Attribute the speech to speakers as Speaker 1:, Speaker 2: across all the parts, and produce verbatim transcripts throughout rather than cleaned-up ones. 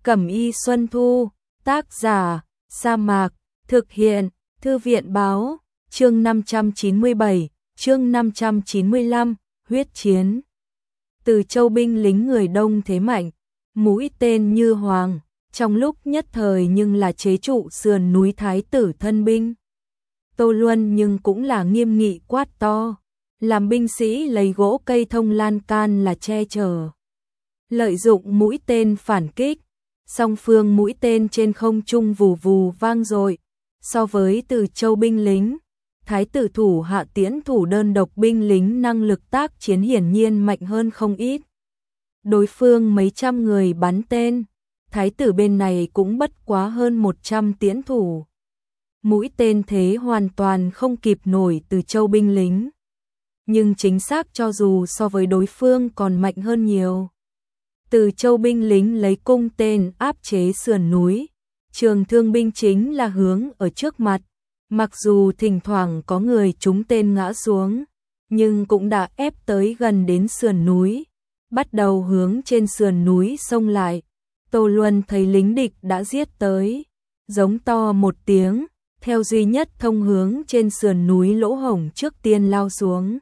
Speaker 1: Cẩm y Xuân Thu, tác giả, Sa Mạc, thực hiện, Thư viện báo, chương năm trăm chín mươi bảy, chương năm trăm chín mươi lăm, huyết chiến. Từ Châu binh lính người Đông thế mạnh, mũi tên như hoàng, trong lúc nhất thời nhưng là chế trụ sườn núi Thái tử thân binh. Tô Luân nhưng cũng là nghiêm nghị quát to, làm binh sĩ lấy gỗ cây thông lan can là che chở. Lợi dụng mũi tên phản kích, song phương mũi tên trên không trung vù vù vang dội. So với Từ Châu binh lính, Thái tử thủ hạ tiễn thủ đơn độc binh lính năng lực tác chiến hiển nhiên mạnh hơn không ít. Đối phương mấy trăm người bắn tên, Thái tử bên này cũng bất quá hơn một trăm tiễn thủ. Mũi tên thế hoàn toàn không kịp nổi Từ Châu binh lính. Nhưng chính xác cho dù so với đối phương còn mạnh hơn nhiều. Từ Châu binh lính lấy cung tên áp chế sườn núi, Trường Thương binh chính là hướng ở trước mặt, mặc dù thỉnh thoảng có người trúng tên ngã xuống, nhưng cũng đã ép tới gần đến sườn núi, bắt đầu hướng trên sườn núi xông lại. Tô Luân thấy lính địch đã giết tới, giống to một tiếng, theo duy nhất thông hướng trên sườn núi lỗ hổng trước tiên lao xuống.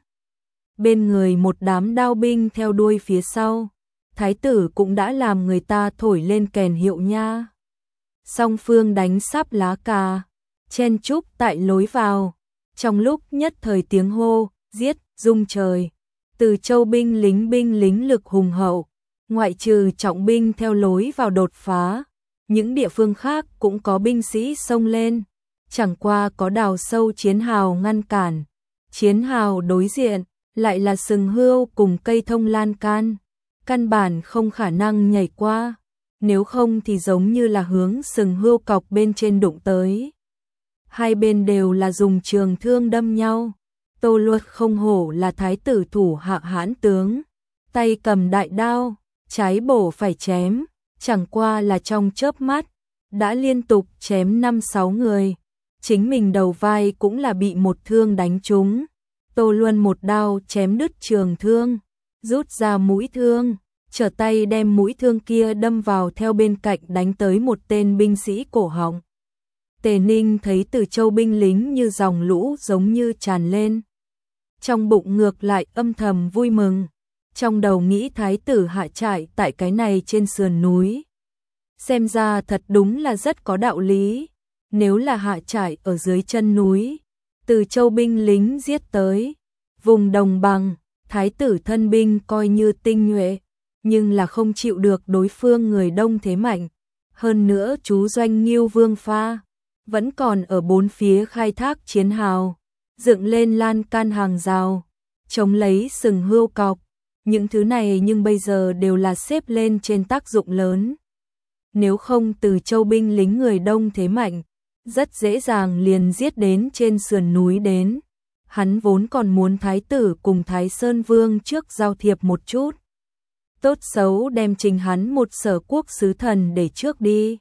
Speaker 1: Bên người một đám đao binh theo đuôi phía sau, Thái tử cũng đã làm người ta thổi lên kèn hiệu nha. Song phương đánh sắp lá cà, chen chúc tại lối vào, trong lúc nhất thời tiếng hô, giết, rung trời. Từ Châu binh lính binh lính lực hùng hậu, ngoại trừ trọng binh theo lối vào đột phá, những địa phương khác cũng có binh sĩ xông lên, chẳng qua có đào sâu chiến hào ngăn cản. Chiến hào đối diện, lại là sừng hươu cùng cây thông lan can, căn bản không khả năng nhảy qua, nếu không thì giống như là hướng sừng hươu cọc bên trên đụng tới. Hai bên đều là dùng trường thương đâm nhau. Tô Luân không hổ là thái tử thủ hạ hãn tướng, tay cầm đại đao, trái bổ phải chém, chẳng qua là trong chớp mắt, đã liên tục chém năm sáu người, chính mình đầu vai cũng là bị một thương đánh trúng. Tô Luân một đao chém đứt trường thương, rút ra mũi thương, trở tay đem mũi thương kia đâm vào theo bên cạnh đánh tới một tên binh sĩ cổ họng. Tề Ninh thấy Từ Châu binh lính như dòng lũ giống như tràn lên. Trong bụng ngược lại âm thầm vui mừng, trong đầu nghĩ thái tử hạ trại tại cái này trên sườn núi. Xem ra thật đúng là rất có đạo lý, nếu là hạ trại ở dưới chân núi, Từ Châu binh lính giết tới, vùng đồng bằng, thái tử thân binh coi như tinh nhuệ, nhưng là không chịu được đối phương người đông thế mạnh. Hơn nữa chú doanh Ngưu Vương Pha vẫn còn ở bốn phía khai thác chiến hào, dựng lên lan can hàng rào, chống lấy sừng hươu cọc. Những thứ này nhưng bây giờ đều là xếp lên trên tác dụng lớn. Nếu không Từ Châu binh lính người đông thế mạnh, rất dễ dàng liền giết đến trên sườn núi đến. Hắn vốn còn muốn thái tử cùng Thái Sơn Vương trước giao thiệp một chút. Tốt xấu đem trình hắn một sở quốc sứ thần để trước đi,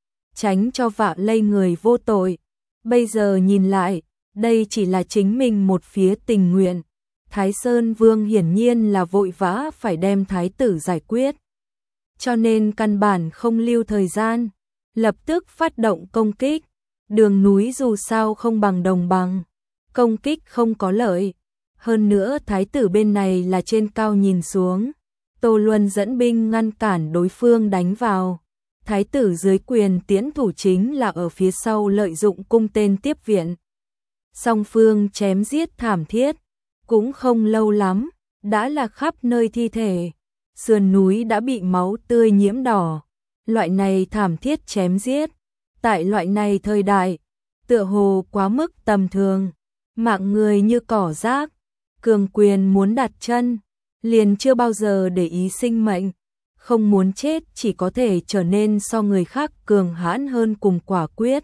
Speaker 1: tránh cho vạ lây người vô tội. Bây giờ nhìn lại, đây chỉ là chính mình một phía tình nguyện. Thái Sơn Vương hiển nhiên là vội vã phải đem thái tử giải quyết, cho nên căn bản không lưu thời gian, lập tức phát động công kích. Đường núi dù sao không bằng đồng bằng, công kích không có lợi. Hơn nữa thái tử bên này là trên cao nhìn xuống, Tô Luân dẫn binh ngăn cản đối phương đánh vào. Thái tử dưới quyền tiễn thủ chính là ở phía sau lợi dụng cung tên tiếp viện. Song phương chém giết thảm thiết, cũng không lâu lắm, đã là khắp nơi thi thể. Sườn núi đã bị máu tươi nhiễm đỏ. Loại này thảm thiết chém giết, tại loại này thời đại, tựa hồ quá mức tầm thường. Mạng người như cỏ rác, cường quyền muốn đặt chân, liền chưa bao giờ để ý sinh mệnh. Không muốn chết chỉ có thể trở nên so người khác cường hãn hơn cùng quả quyết.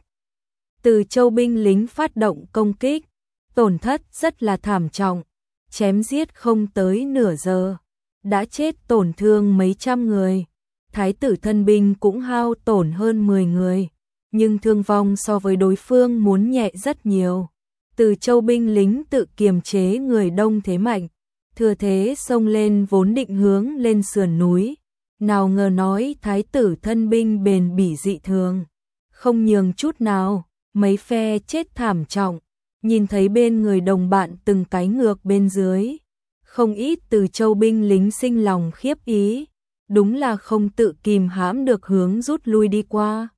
Speaker 1: Từ Châu binh lính phát động công kích, tổn thất rất là thảm trọng, chém giết không tới nửa giờ, đã chết tổn thương mấy trăm người. Thái tử thân binh cũng hao tổn hơn mười người, nhưng thương vong so với đối phương muốn nhẹ rất nhiều. Từ Châu binh lính tự kiềm chế người đông thế mạnh, thừa thế xông lên vốn định hướng lên sườn núi. Nào ngờ nói thái tử thân binh bền bỉ dị thường, không nhường chút nào, mấy phe chết thảm trọng, nhìn thấy bên người đồng bạn từng cái ngược bên dưới. Không ít Từ Châu binh lính sinh lòng khiếp ý, đúng là không tự kìm hãm được hướng rút lui đi qua.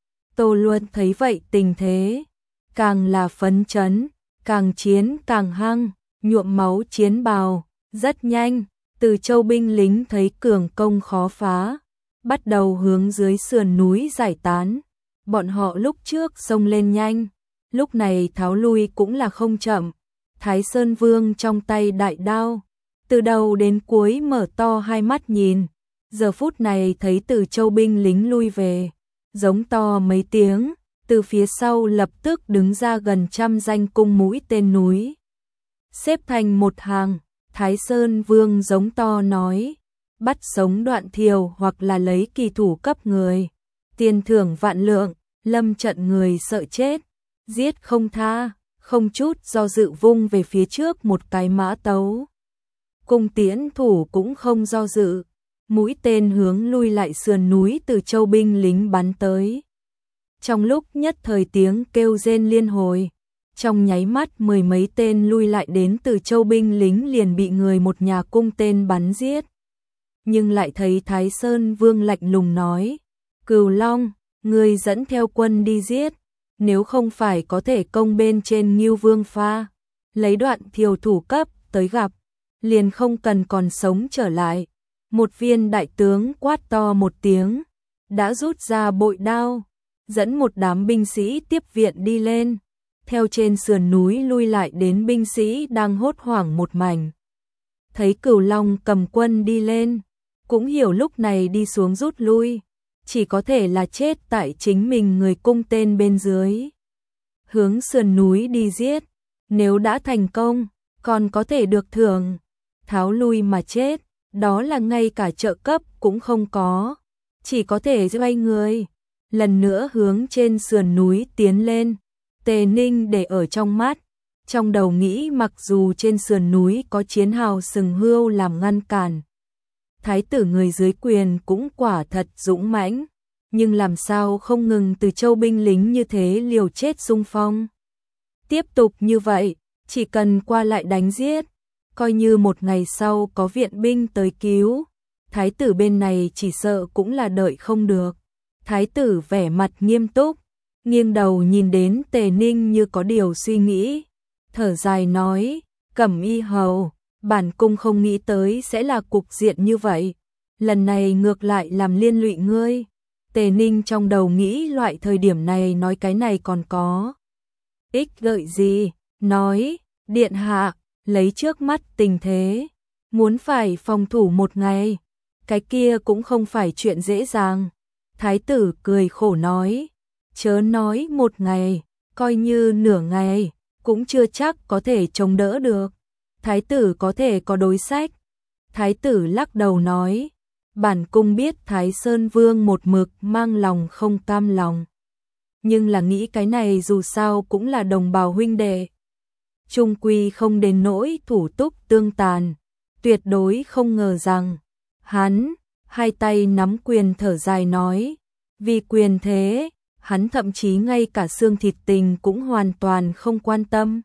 Speaker 1: Tô Luân thấy vậy tình thế, càng là phấn chấn, càng chiến càng hăng, nhuộm máu chiến bào, rất nhanh, Từ Châu binh lính thấy cường công khó phá, bắt đầu hướng dưới sườn núi giải tán. Bọn họ lúc trước xông lên nhanh, lúc này tháo lui cũng là không chậm. Thái Sơn Vương trong tay đại đao, từ đầu đến cuối mở to hai mắt nhìn, giờ phút này thấy Từ Châu binh lính lui về, giống to mấy tiếng, từ phía sau lập tức đứng ra gần trăm danh cung mũi tên núi. Xếp thành một hàng, Thái Sơn Vương giống to nói, bắt sống Đoạn Thiều hoặc là lấy kỳ thủ cấp người, tiền thưởng vạn lượng, lâm trận người sợ chết, giết không tha, không chút do dự vung về phía trước một cái mã tấu. Cung tiễn thủ cũng không do dự, mũi tên hướng lui lại sườn núi Từ Châu binh lính bắn tới. Trong lúc nhất thời tiếng kêu rên liên hồi, trong nháy mắt mười mấy tên lui lại đến Từ Châu binh lính liền bị người một nhà cung tên bắn giết. Nhưng lại thấy Thái Sơn Vương lạnh lùng nói, Cửu Long, người dẫn theo quân đi giết, nếu không phải có thể công bên trên Ngưu Vương pha, lấy Đoạn Thiều thủ cấp tới gặp, liền không cần còn sống trở lại. Một viên đại tướng quát to một tiếng, đã rút ra bội đao, dẫn một đám binh sĩ tiếp viện đi lên, theo trên sườn núi lui lại đến binh sĩ đang hốt hoảng một mảnh. Thấy Cửu Long cầm quân đi lên, cũng hiểu lúc này đi xuống rút lui, chỉ có thể là chết tại chính mình người cung tên bên dưới. Hướng sườn núi đi giết, nếu đã thành công, còn có thể được thưởng, tháo lui mà chết, đó là ngay cả trợ cấp cũng không có, chỉ có thể xoay người, lần nữa hướng trên sườn núi tiến lên. Tề Ninh để ở trong mắt, trong đầu nghĩ mặc dù trên sườn núi có chiến hào sừng hươu làm ngăn cản, thái tử người dưới quyền cũng quả thật dũng mãnh, nhưng làm sao không ngừng Từ Châu binh lính như thế liều chết xung phong. Tiếp tục như vậy, chỉ cần qua lại đánh giết, coi như một ngày sau có viện binh tới cứu, thái tử bên này chỉ sợ cũng là đợi không được. Thái tử vẻ mặt nghiêm túc, nghiêng đầu nhìn đến Tề Ninh như có điều suy nghĩ, thở dài nói, Cẩm Y hầu, bản cung không nghĩ tới sẽ là cục diện như vậy, lần này ngược lại làm liên lụy ngươi. Tề Ninh trong đầu nghĩ loại thời điểm này nói cái này còn có ích lợi gì, nói, điện hạ, lấy trước mắt tình thế, muốn phải phòng thủ một ngày, cái kia cũng không phải chuyện dễ dàng. Thái tử cười khổ nói, chớ nói một ngày, coi như nửa ngày, cũng chưa chắc có thể chống đỡ được. Thái tử có thể có đối sách. Thái tử lắc đầu nói, bản cung biết Thái Sơn Vương một mực mang lòng không cam lòng, nhưng là nghĩ cái này dù sao cũng là đồng bào huynh đệ, chung quy không đến nỗi thủ túc tương tàn, tuyệt đối không ngờ rằng, hắn, hai tay nắm quyền thở dài nói, vì quyền thế, hắn thậm chí ngay cả xương thịt tình cũng hoàn toàn không quan tâm.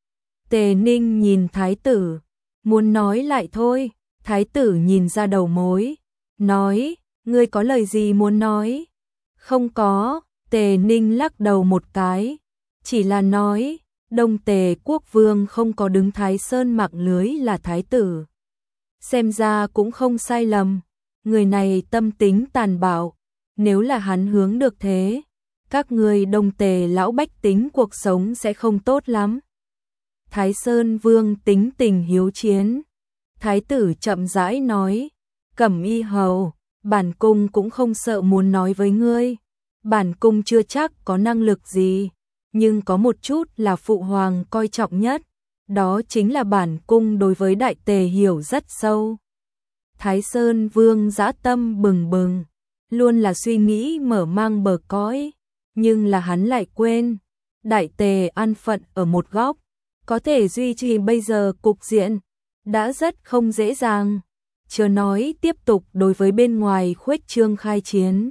Speaker 1: Tề Ninh nhìn thái tử, muốn nói lại thôi, thái tử nhìn ra đầu mối, nói, ngươi có lời gì muốn nói? Không có, Tề Ninh lắc đầu một cái, chỉ là nói, Đông Tề quốc vương không có đứng Thái Sơn mạng lưới là thái tử. Xem ra cũng không sai lầm, người này tâm tính tàn bạo, nếu là hắn hướng được thế, các người Đông Tề lão bách tính cuộc sống sẽ không tốt lắm. Thái Sơn Vương tính tình hiếu chiến, thái tử chậm rãi nói, Cẩm Y hầu, bản cung cũng không sợ muốn nói với ngươi, bản cung chưa chắc có năng lực gì, nhưng có một chút là phụ hoàng coi trọng nhất, đó chính là bản cung đối với Đại Tề hiểu rất sâu. Thái Sơn Vương dã tâm bừng bừng, luôn là suy nghĩ mở mang bờ cõi, nhưng là hắn lại quên, Đại Tề an phận ở một góc, có thể duy trì bây giờ cục diện, đã rất không dễ dàng. chớ nói tiếp tục đối với bên ngoài khuếch trương khai chiến.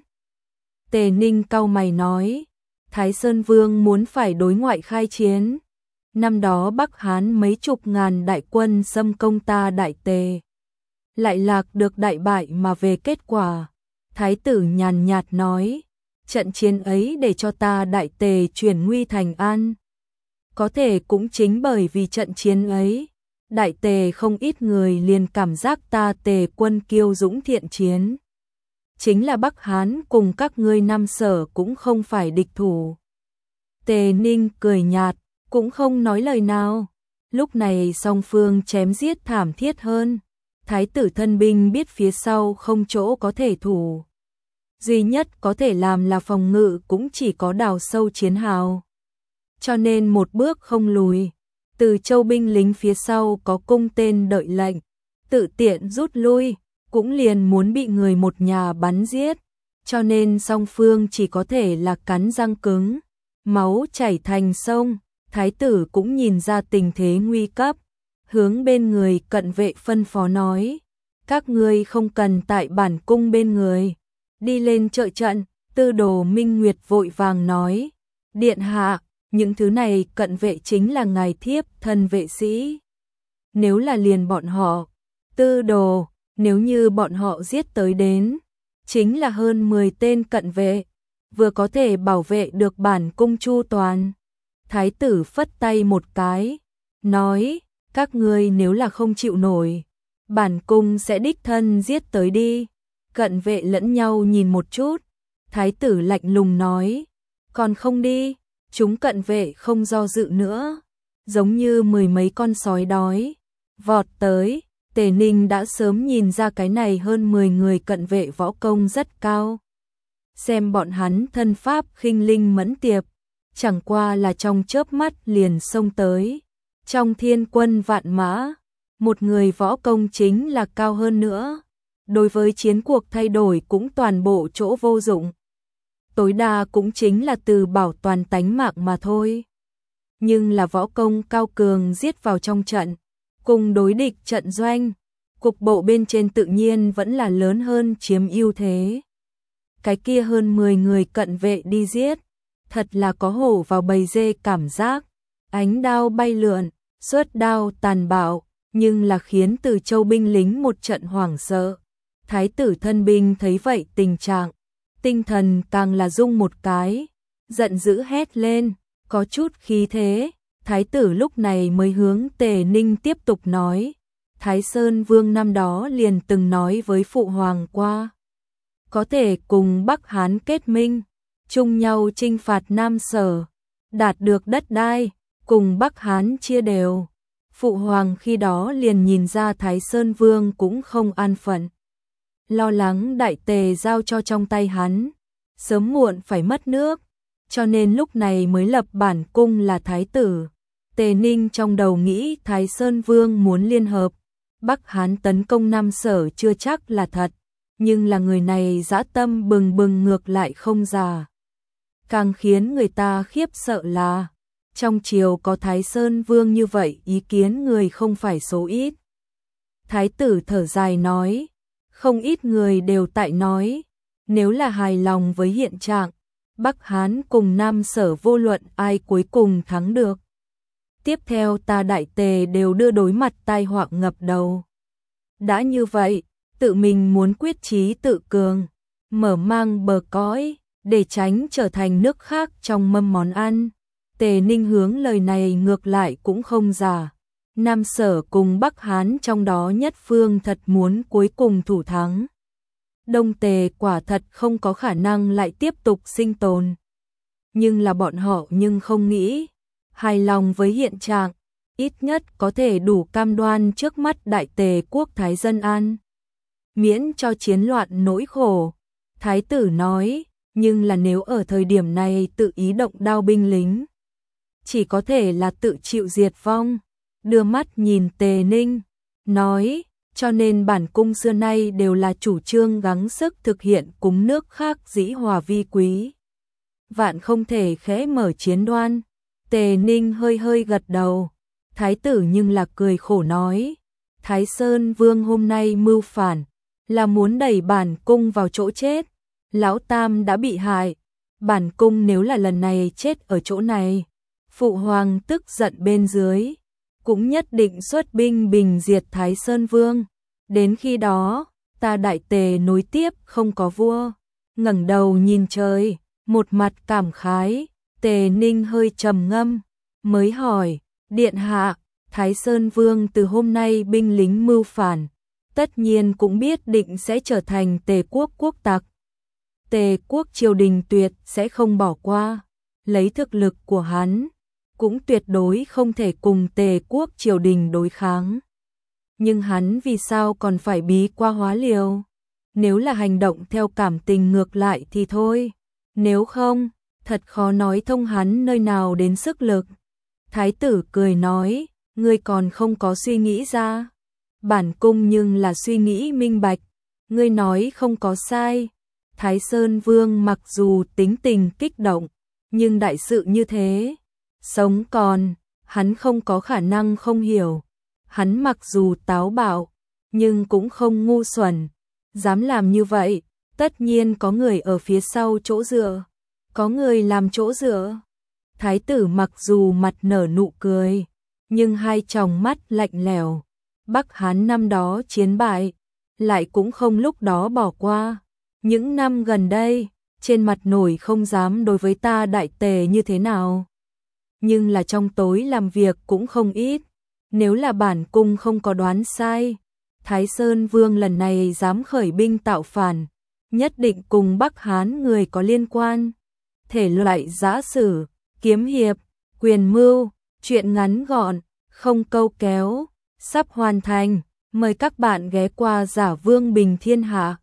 Speaker 1: Tề Ninh cau mày nói, Thái Sơn Vương muốn phải đối ngoại khai chiến. Năm đó Bắc Hán mấy chục ngàn đại quân xâm công ta Đại Tề, lại lạc được đại bại mà về kết quả. Thái tử nhàn nhạt nói, trận chiến ấy để cho ta Đại Tề chuyển nguy thành an. Có thể cũng chính bởi vì trận chiến ấy, Đại Tề không ít người liền cảm giác ta Tề quân kiêu dũng thiện chiến. Chính là Bắc Hán cùng các ngươi Nam Sở cũng không phải địch thủ. Tề Ninh cười nhạt, cũng không nói lời nào. Lúc này song phương chém giết thảm thiết hơn. Thái tử thân binh biết phía sau không chỗ có thể thủ. Duy nhất có thể làm là phòng ngự cũng chỉ có đào sâu chiến hào. Cho nên một bước không lùi. Từ châu binh lính phía sau có cung tên đợi lệnh, tự tiện rút lui, cũng liền muốn bị người một nhà bắn giết. Cho nên song phương chỉ có thể là cắn răng cứng, máu chảy thành sông. Thái tử cũng nhìn ra tình thế nguy cấp, hướng bên người cận vệ phân phó nói, các ngươi không cần tại bản cung bên người, đi lên trợ trận. Tư Đồ Minh Nguyệt vội vàng nói, điện hạ, những thứ này cận vệ chính là ngài thiếp thân vệ sĩ. Nếu là liền bọn họ, Tư Đồ, nếu như bọn họ giết tới đến, chính là hơn mười tên cận vệ, vừa có thể bảo vệ được bản cung chu toàn. Thái tử phất tay một cái, nói, các ngươi nếu là không chịu nổi, bản cung sẽ đích thân giết tới đi. Cận vệ lẫn nhau nhìn một chút, thái tử lạnh lùng nói, còn không đi. Chúng cận vệ không do dự nữa, giống như mười mấy con sói đói, vọt tới. Tề Ninh đã sớm nhìn ra cái này hơn mười người cận vệ võ công rất cao. Xem bọn hắn thân pháp khinh linh mẫn tiệp, chẳng qua là trong chớp mắt liền xông tới. Trong thiên quân vạn mã, một người võ công chính là cao hơn nữa. Đối với chiến cuộc thay đổi cũng toàn bộ chỗ vô dụng. Tối đa cũng chính là từ bảo toàn tánh mạng mà thôi. Nhưng là võ công cao cường giết vào trong trận, cùng đối địch trận doanh, cục bộ bên trên tự nhiên vẫn là lớn hơn chiếm ưu thế. Cái kia hơn mười người cận vệ đi giết, thật là có hổ vào bầy dê cảm giác. Ánh đao bay lượn, xuất đao tàn bạo, nhưng là khiến Từ Châu binh lính một trận hoảng sợ. Thái tử thân binh thấy vậy tình trạng, tinh thần càng là rung một cái, giận dữ hét lên, có chút khí thế. Thái tử lúc này mới hướng Tề Ninh tiếp tục nói, Thái Sơn Vương năm đó liền từng nói với Phụ Hoàng qua, có thể cùng Bắc Hán kết minh, chung nhau chinh phạt Nam Sở, đạt được đất đai, cùng Bắc Hán chia đều. Phụ Hoàng khi đó liền nhìn ra Thái Sơn Vương cũng không an phận, lo lắng Đại Tề giao cho trong tay hắn, sớm muộn phải mất nước, cho nên lúc này mới lập bản cung là thái tử. Tề Ninh trong đầu nghĩ Thái Sơn Vương muốn liên hợp, Bắc Hán tấn công Nam Sở chưa chắc là thật, nhưng là người này dã tâm bừng bừng ngược lại không già. Càng khiến người ta khiếp sợ là, trong triều có Thái Sơn Vương như vậy ý kiến người không phải số ít. Thái tử thở dài nói, không ít người đều tại nói, nếu là hài lòng với hiện trạng, Bắc Hán cùng Nam Sở vô luận ai cuối cùng thắng được. Tiếp theo ta Đại Tề đều đưa đối mặt tai họa ngập đầu. Đã như vậy, tự mình muốn quyết chí tự cường, mở mang bờ cõi, để tránh trở thành nước khác trong mâm món ăn. Tề Ninh hướng lời này ngược lại cũng không giả. Nam Sở cùng Bắc Hán trong đó nhất phương thật muốn cuối cùng thủ thắng. Đông Tề quả thật không có khả năng lại tiếp tục sinh tồn. Nhưng là bọn họ nhưng không nghĩ, hài lòng với hiện trạng, ít nhất có thể đủ cam đoan trước mắt Đại Tề quốc thái dân an. Miễn cho chiến loạn nỗi khổ. Thái tử nói, nhưng là nếu ở thời điểm này tự ý động đao binh lính, chỉ có thể là tự chịu diệt vong. Đưa mắt nhìn Tề Ninh, nói, cho nên bản cung xưa nay đều là chủ trương gắng sức thực hiện cúng nước khác dĩ hòa vi quý. Vạn không thể khẽ mở chiến đoan. Tề Ninh hơi hơi gật đầu. Thái tử nhưng là cười khổ nói, Thái Sơn Vương hôm nay mưu phản, là muốn đẩy bản cung vào chỗ chết. Lão Tam đã bị hại, bản cung nếu là lần này chết ở chỗ này, phụ hoàng tức giận bên dưới, cũng nhất định xuất binh bình diệt Thái Sơn Vương. Đến khi đó, ta Đại Tề nối tiếp không có vua. Ngẩng đầu nhìn trời, một mặt cảm khái, Tề Ninh hơi trầm ngâm, mới hỏi, điện hạ, Thái Sơn Vương từ hôm nay binh lính mưu phản, tất nhiên cũng biết định sẽ trở thành Tề quốc quốc tặc. Tề quốc triều đình tuyệt sẽ không bỏ qua, lấy thực lực của hắn, cũng tuyệt đối không thể cùng Tề quốc triều đình đối kháng. Nhưng hắn vì sao còn phải bí qua hóa liều? Nếu là hành động theo cảm tình ngược lại thì thôi, nếu không, thật khó nói thông hắn nơi nào đến sức lực. Thái tử cười nói, ngươi còn không có suy nghĩ ra. Bản cung nhưng là suy nghĩ minh bạch, ngươi nói không có sai. Thái Sơn Vương mặc dù tính tình kích động, nhưng đại sự như thế, sống còn, hắn không có khả năng không hiểu. Hắn mặc dù táo bạo, nhưng cũng không ngu xuẩn, dám làm như vậy, tất nhiên có người ở phía sau chỗ dựa, có người làm chỗ dựa. Thái tử mặc dù mặt nở nụ cười, nhưng hai tròng mắt lạnh lẽo. Bắc Hán năm đó chiến bại, lại cũng không lúc đó bỏ qua. Những năm gần đây, trên mặt nổi không dám đối với ta Đại Tề như thế nào. Nhưng là trong tối làm việc cũng không ít. Nếu là bản cung không có đoán sai, Thái Sơn Vương lần này dám khởi binh tạo phản, nhất định cùng Bắc Hán người có liên quan. Thể loại giã sử, kiếm hiệp, quyền mưu, truyện ngắn gọn, không câu kéo, sắp hoàn thành. Mời các bạn ghé qua Giả Vương Bình Thiên Hạ.